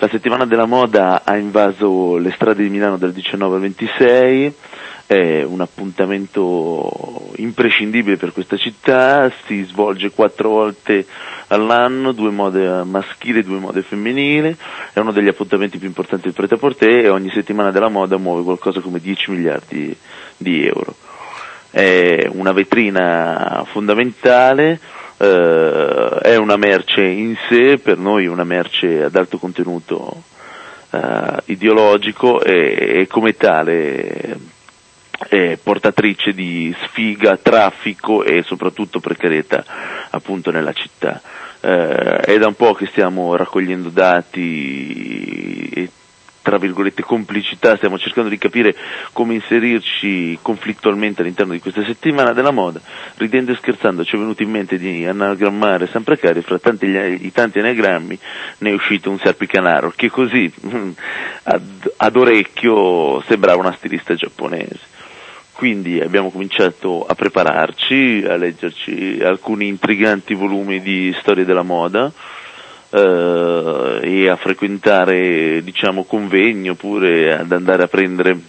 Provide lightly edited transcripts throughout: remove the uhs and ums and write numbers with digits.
La settimana della moda ha invaso le strade di Milano dal 19 al 26, è un appuntamento imprescindibile per questa città, si svolge 4 volte all'anno, 2 mode maschili e 2 mode femminili, è uno degli appuntamenti più importanti del Pret-à-Porter e ogni settimana della moda muove qualcosa come 10 miliardi di euro. È una vetrina fondamentale, è una merce in sé, per noi una merce ad alto contenuto ideologico e come tale è portatrice di sfiga, traffico e soprattutto precarietà appunto nella città. È da un po' che stiamo raccogliendo dati e tra virgolette complicità, stiamo cercando di capire come inserirci conflittualmente all'interno di questa settimana della moda. Ridendo e scherzando ci è venuto in mente di anagrammare San Precario, fra i tanti anagrammi ne è uscito un serpicanaro che così ad orecchio sembrava una stilista giapponese. Quindi abbiamo cominciato a prepararci, a leggerci alcuni intriganti volumi di storia della moda, e a frequentare, diciamo, convegni oppure ad andare a prendere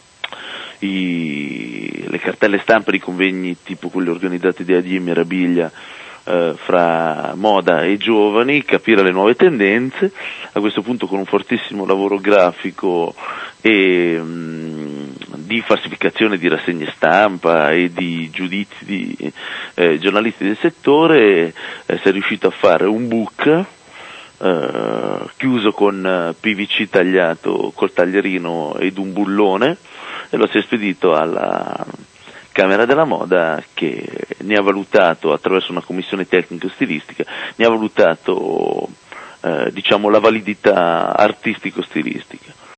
le cartelle stampa di convegni tipo quelli organizzati da Adi e Meraviglia, fra moda e giovani, capire le nuove tendenze, a questo punto con un fortissimo lavoro grafico e di falsificazione di rassegne stampa e di giudizi di giornalisti del settore, si è riuscito a fare un book chiuso con PVC tagliato col taglierino ed un bullone e lo si è spedito alla Camera della Moda, che ne ha valutato attraverso una commissione tecnico-stilistica, ne ha valutato diciamo la validità artistico-stilistica.